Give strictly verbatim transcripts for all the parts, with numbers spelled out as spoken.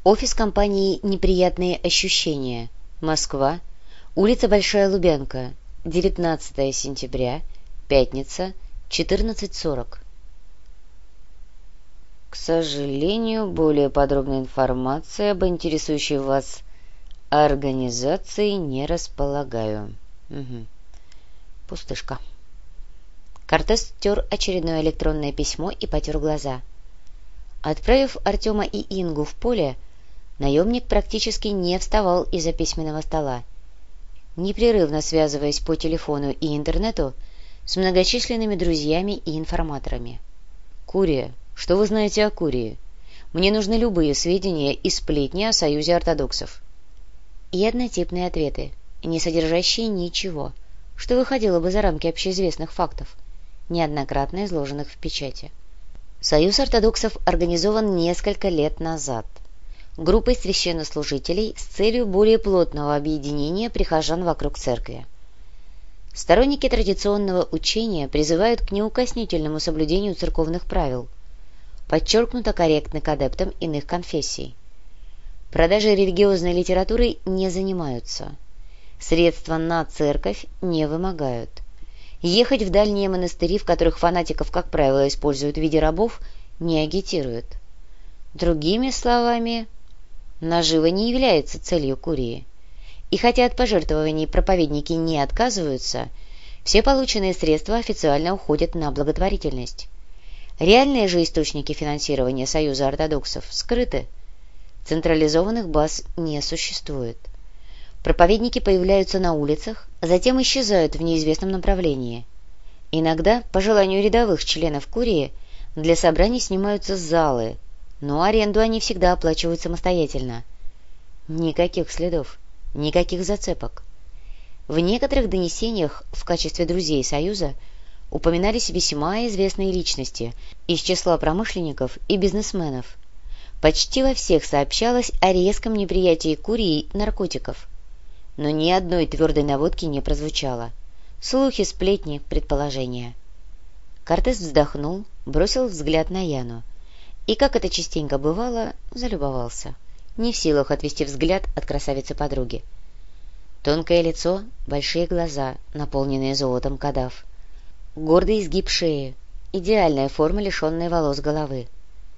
Офис компании «Неприятные ощущения», Москва, улица Большая Лубянка, девятнадцатое сентября, пятница, четырнадцать сорок. К сожалению, более подробной информации об интересующей вас организации не располагаю. Угу. Пустышка. Кортес стер очередное электронное письмо и потер глаза. Отправив Артема и Ингу в поле, наемник практически не вставал из-за письменного стола, непрерывно связываясь по телефону и интернету с многочисленными друзьями и информаторами. «Курия, что вы знаете о Курии? Мне нужны любые сведения и сплетни о Союзе ортодоксов». И однотипные ответы, не содержащие ничего, что выходило бы за рамки общеизвестных фактов, неоднократно изложенных в печати. Союз ортодоксов организован несколько лет назад группой священнослужителей с целью более плотного объединения прихожан вокруг церкви. Сторонники традиционного учения призывают к неукоснительному соблюдению церковных правил, подчеркнуто корректны к адептам иных конфессий. Продажей религиозной литературы не занимаются, средства на церковь не вымогают. Ехать в дальние монастыри, в которых фанатиков, как правило, используют в виде рабов, не агитируют. Другими словами, нажива не является целью Курии. И хотя от пожертвований проповедники не отказываются, все полученные средства официально уходят на благотворительность. Реальные же источники финансирования Союза ортодоксов скрыты. Централизованных баз не существует. Проповедники появляются на улицах, затем исчезают в неизвестном направлении. Иногда, по желанию рядовых членов Курии, для собраний снимаются залы, но аренду они всегда оплачивают самостоятельно. Никаких следов, никаких зацепок. В некоторых донесениях в качестве друзей Союза упоминались весьма известные личности из числа промышленников и бизнесменов. Почти во всех сообщалось о резком неприятии Курии наркотиков. Но ни одной твердой наводки не прозвучало. Слухи, сплетни, предположения. Кортес вздохнул, бросил взгляд на Яну и, как это частенько бывало, залюбовался, не в силах отвести взгляд от красавицы-подруги. Тонкое лицо, большие глаза, наполненные золотом кадав, гордый изгиб шеи, идеальная форма, лишенная волос головы.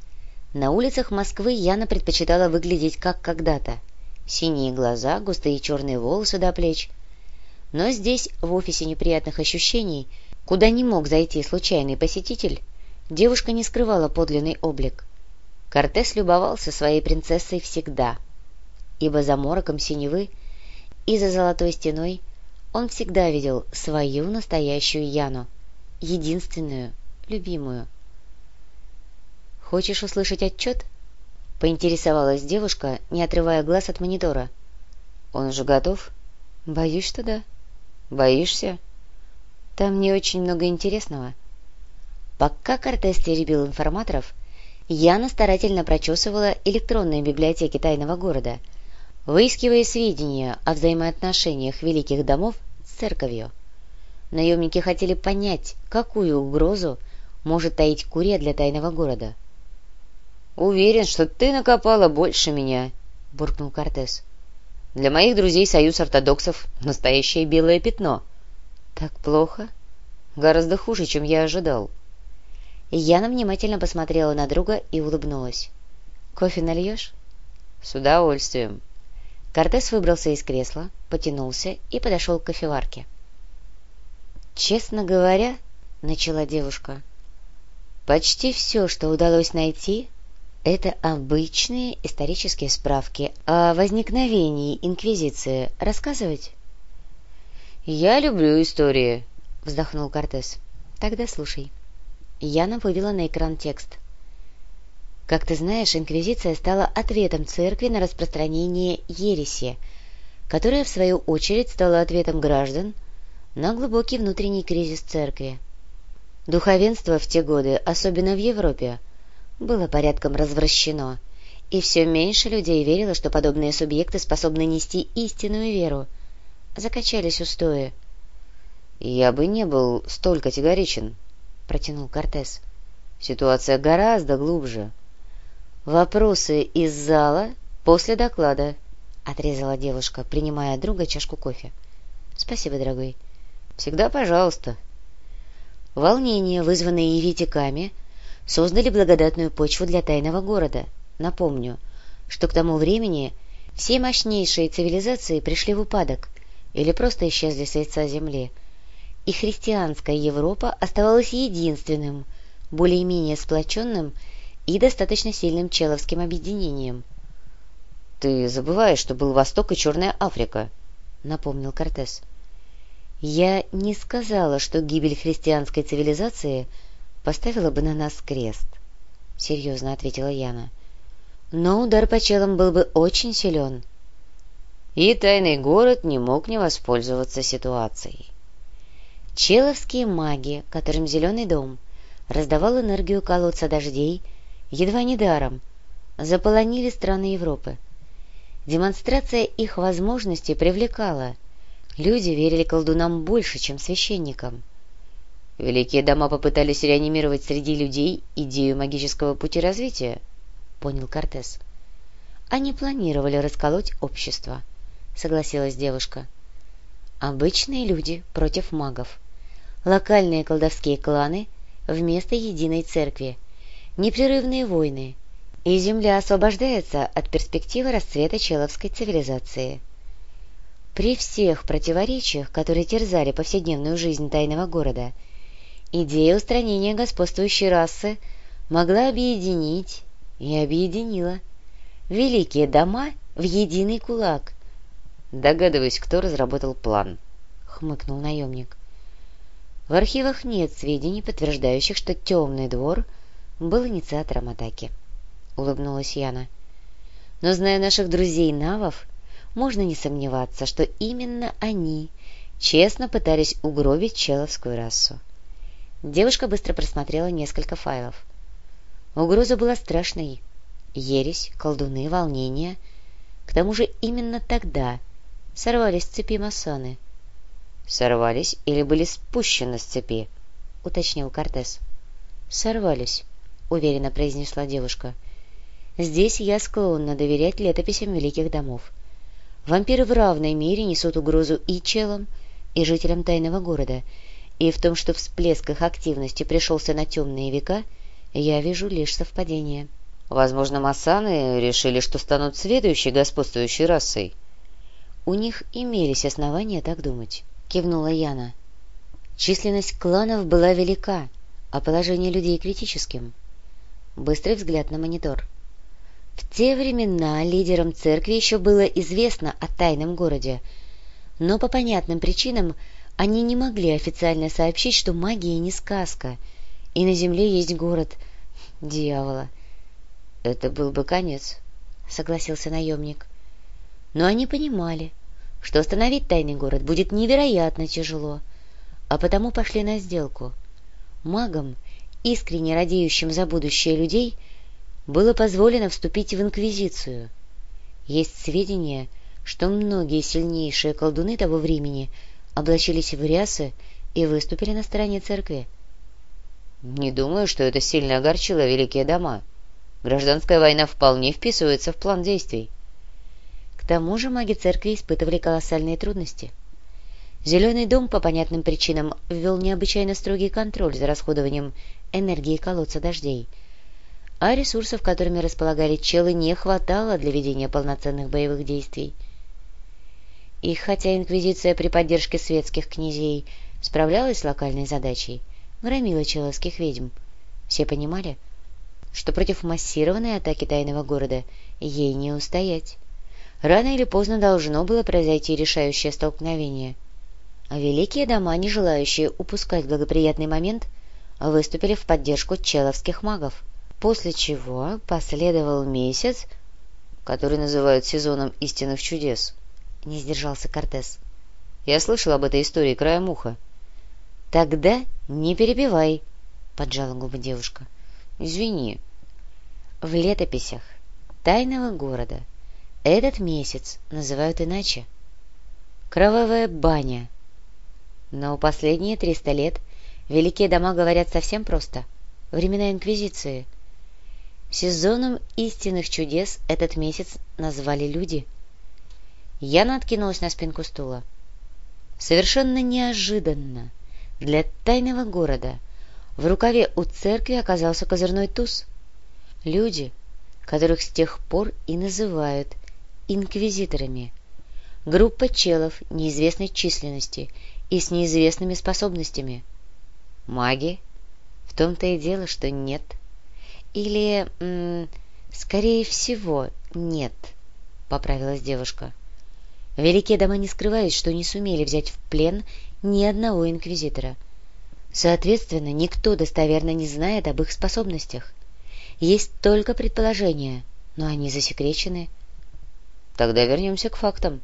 На улицах Москвы Яна предпочитала выглядеть как когда-то. Синие глаза, густые черные волосы до плеч. Но здесь, в офисе неприятных ощущений, куда не мог зайти случайный посетитель, девушка не скрывала подлинный облик. Кортес любовался своей принцессой всегда, ибо за мороком синевы и за золотой стеной он всегда видел свою настоящую Яну, единственную, любимую. «Хочешь услышать отчет?» — поинтересовалась девушка, не отрывая глаз от монитора. «Он уже готов?» «Боюсь, что да». «Боишься?» «Там не очень много интересного». Пока Кортес теребил информаторов, Яна старательно прочесывала электронные библиотеки тайного города, выискивая сведения о взаимоотношениях великих домов с церковью. Наемники хотели понять, какую угрозу может таить Курия для тайного города. «Уверен, что ты накопала больше меня», — буркнул Кортес. «Для моих друзей Союз ортодоксов — настоящее белое пятно». «Так плохо?» «Гораздо хуже, чем я ожидал». Яна внимательно посмотрела на друга и улыбнулась. «Кофе нальешь?» «С удовольствием». Кортес выбрался из кресла, потянулся и подошел к кофеварке. «Честно говоря, — начала девушка, — почти все, что удалось найти, это обычные исторические справки о возникновении Инквизиции. Рассказывать?» «Я люблю истории», — вздохнул Кортес. «Тогда слушай». Яна вывела на экран текст. «Как ты знаешь, Инквизиция стала ответом церкви на распространение ереси, которая, в свою очередь, стала ответом граждан на глубокий внутренний кризис церкви. Духовенство в те годы, особенно в Европе, было порядком развращено, и все меньше людей верило, что подобные субъекты способны нести истинную веру. Закачались устои. «Я бы не был столь категоричен», — протянул Кортес. «Ситуация гораздо глубже. Вопросы из зала «После доклада», — отрезала девушка, принимая от друга чашку кофе. «Спасибо, дорогой». «Всегда пожалуйста». Волнения, вызванные еретиками, создали благодатную почву для тайного города. Напомню, что к тому времени все мощнейшие цивилизации пришли в упадок или просто исчезли с лица земли, и христианская Европа оставалась единственным, более-менее сплоченным и достаточно сильным человским объединением. «Ты забываешь, что был Восток и Черная Африка», — напомнил Кортес. «Я не сказала, что гибель христианской цивилизации поставила бы на нас крест», — серьезно ответила Яна. «Но удар по челам был бы очень силен». И тайный город не мог не воспользоваться ситуацией. Человские маги, которым Зеленый дом раздавал энергию колодца дождей, едва не даром, заполонили страны Европы. Демонстрация их возможностей привлекала. Люди верили колдунам больше, чем священникам. Великие дома попытались реанимировать среди людей идею магического пути развития, понял Кортес. Они планировали расколоть общество, согласилась девушка. Обычные люди против магов. Локальные колдовские кланы вместо единой церкви. Непрерывные войны. И земля освобождается от перспективы расцвета человской цивилизации. При всех противоречиях, которые терзали повседневную жизнь тайного города, идея устранения господствующей расы могла объединить и объединила великие дома в единый кулак. «Догадываюсь, кто разработал план», — хмыкнул наемник. «В архивах нет сведений, подтверждающих, что Темный двор был инициатором атаки», — улыбнулась Яна. «Но, зная наших друзей-навов, можно не сомневаться, что именно они честно пытались угробить человскую расу». Девушка быстро просмотрела несколько файлов. Угроза была страшной. Ересь, колдуны, волнения. К тому же именно тогда сорвались с цепи масоны. «Сорвались или были спущены с цепи?» — уточнил Кортес. «Сорвались», — уверенно произнесла девушка. «Здесь я склонна доверять летописям великих домов. Вампиры в равной мере несут угрозу и челам, и жителям тайного города, и в том, что всплеск их активности пришелся на темные века, я вижу лишь совпадение». «Возможно, масаны решили, что станут следующей господствующей расой». «У них имелись основания так думать», — кивнула Яна. «Численность кланов была велика, а положение людей критическим». Быстрый взгляд на монитор. В те времена лидерам церкви еще было известно о тайном городе, но по понятным причинам они не могли официально сообщить, что магия не сказка, и на земле есть город дьявола. «Это был бы конец», — согласился наемник. «Но они понимали, что остановить тайный город будет невероятно тяжело, а потому пошли на сделку. Магам, искренне радеющим за будущее людей, было позволено вступить в Инквизицию. Есть сведения, что многие сильнейшие колдуны того времени облачились в рясы и выступили на стороне церкви». «Не думаю, что это сильно огорчило великие дома. Гражданская война вполне вписывается в план действий». К тому же маги церкви испытывали колоссальные трудности. Зеленый дом по понятным причинам ввел необычайно строгий контроль за расходованием энергии колодца дождей, а ресурсов, которыми располагали челы, не хватало для ведения полноценных боевых действий. И хотя Инквизиция при поддержке светских князей справлялась с локальной задачей, громила человских ведьм, все понимали, что против массированной атаки тайного города ей не устоять. Рано или поздно должно было произойти решающее столкновение. А великие дома, не желающие упускать благоприятный момент, выступили в поддержку человских магов, после чего последовал месяц, который называют сезоном истинных чудес. Не сдержался Кортес. «Я слышал об этой истории краем уха». «Тогда не перебивай», — поджала губы девушка. «Извини». В летописях тайного города этот месяц называют иначе. Кровавая баня. Но последние триста лет великие дома говорят совсем просто. Времена Инквизиции. Сезоном истинных чудес этот месяц назвали люди. Яна откинулась на спинку стула. Совершенно неожиданно для тайного города в рукаве у церкви оказался козырной туз. Люди, которых с тех пор и называют инквизиторами. Группа челов неизвестной численности и с неизвестными способностями. Маги? В том-то и дело, что нет. Или, м- скорее всего, нет, поправилась девушка. Великие дома не скрывают, что не сумели взять в плен ни одного инквизитора. Соответственно, никто достоверно не знает об их способностях. Есть только предположения, но они засекречены. Тогда вернемся к фактам.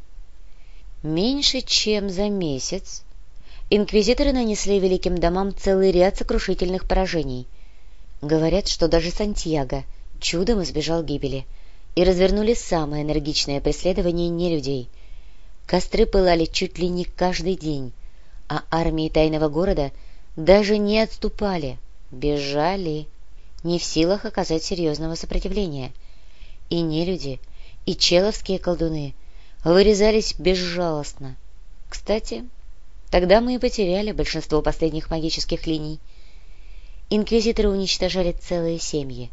Меньше чем за месяц инквизиторы нанесли великим домам целый ряд сокрушительных поражений. Говорят, что даже Сантьяго чудом избежал гибели, и развернули самое энергичное преследование нелюдей. Костры пылали чуть ли не каждый день, а армии тайного города даже не отступали, бежали, не в силах оказать серьезного сопротивления. И нелюди, и человские колдуны вырезались безжалостно. Кстати, тогда мы и потеряли большинство последних магических линий. Инквизиторы уничтожали целые семьи.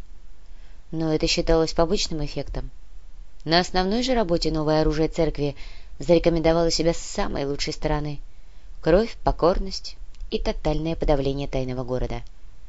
Но это считалось побочным эффектом. На основной же работе новое оружие церкви зарекомендовало себя с самой лучшей стороны. Кровь, покорность и тотальное подавление тайного города.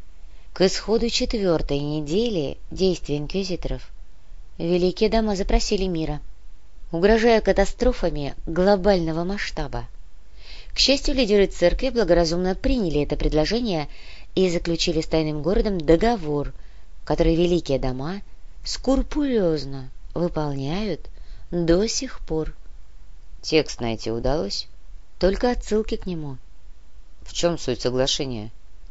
К исходу четвертой недели действий инквизиторов великие дома запросили мира, угрожая катастрофами глобального масштаба. К счастью, лидеры церкви благоразумно приняли это предложение и заключили с тайным городом договор, который великие дома скрупулезно выполняют до сих пор. Текст найти удалось? Только отсылки к нему. В чем суть соглашения?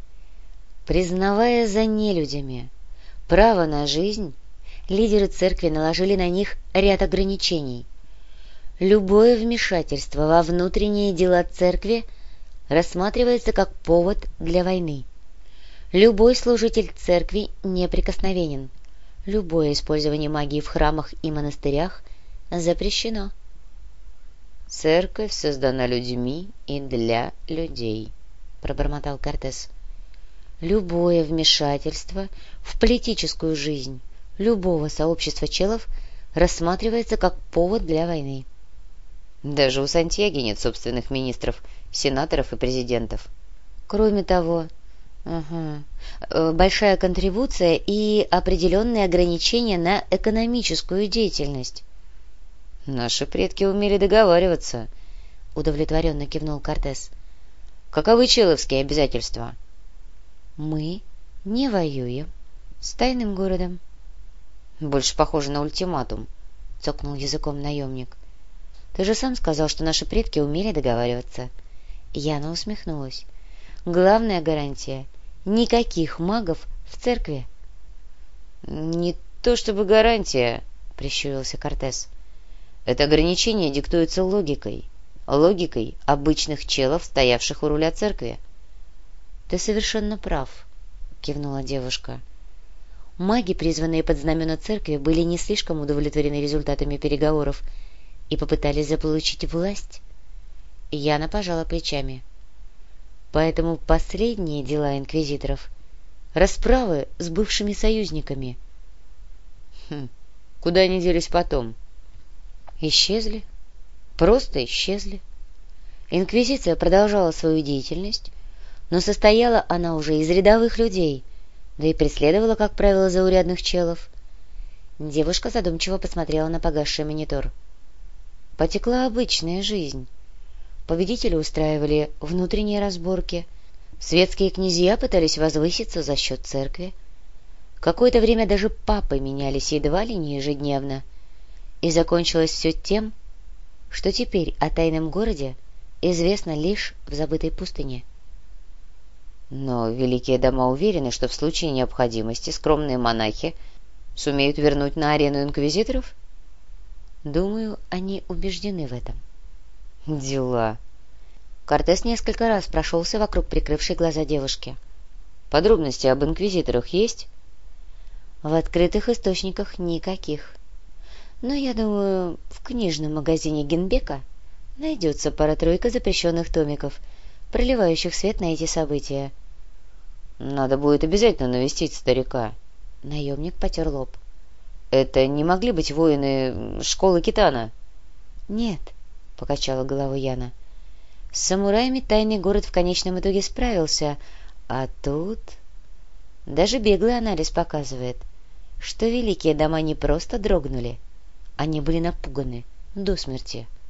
Признавая за нелюдями право на жизнь, лидеры церкви наложили на них ряд ограничений. Любое вмешательство во внутренние дела церкви рассматривается как повод для войны. Любой служитель церкви неприкосновенен. Любое использование магии в храмах и монастырях запрещено. «Церковь создана людьми и для людей», — пробормотал Кортес. «Любое вмешательство в политическую жизнь любого сообщества челов рассматривается как повод для войны». Даже у Сантьяги нет собственных министров, сенаторов и президентов. Кроме того, угу, большая контрибуция и определенные ограничения на экономическую деятельность. Наши предки умели договариваться, удовлетворенно кивнул Кортес. Каковы человские обязательства? Мы не воюем с тайным городом. Больше похоже на ультиматум, цокнул языком наемник. Ты же сам сказал, что наши предки умели договариваться. Яна усмехнулась. Главная гарантия — никаких магов в церкви. Не то чтобы гарантия, прищурился Кортес. Это ограничение диктуется логикой. Логикой обычных челов, стоявших у руля церкви. Ты совершенно прав, кивнула девушка. Маги, призванные под знамена церкви, были не слишком удовлетворены результатами переговоров и попытались заполучить власть. Яна пожала плечами. Поэтому последние дела инквизиторов — расправы с бывшими союзниками. Хм, куда они делись потом? Исчезли. Просто исчезли. Инквизиция продолжала свою деятельность, но состояла она уже из рядовых людей, да и преследовала, как правило, заурядных челов. Девушка задумчиво посмотрела на погасший монитор. Потекла обычная жизнь. Победители устраивали внутренние разборки, светские князья пытались возвыситься за счет церкви. Какое-то время даже папы менялись едва ли не ежедневно, и закончилось все тем, что теперь о тайном городе известно лишь в забытой пустыне. Но великие дома уверены, что в случае необходимости скромные монахи сумеют вернуть на арену инквизиторов? Думаю, они убеждены в этом. Дела. Кортес несколько раз прошелся вокруг прикрывшей глаза девушки. Подробности об инквизиторах есть? В открытых источниках никаких. Но я думаю, в книжном магазине Генбека найдется пара-тройка запрещенных томиков, проливающих свет на эти события. Надо будет обязательно навестить старика. Наемник потер лоб. Это не могли быть воины школы Китана? Нет, покачала головой Яна. С самураями тайный город в конечном итоге справился, а тут... Даже беглый анализ показывает, что великие дома не просто дрогнули, они были напуганы до смерти.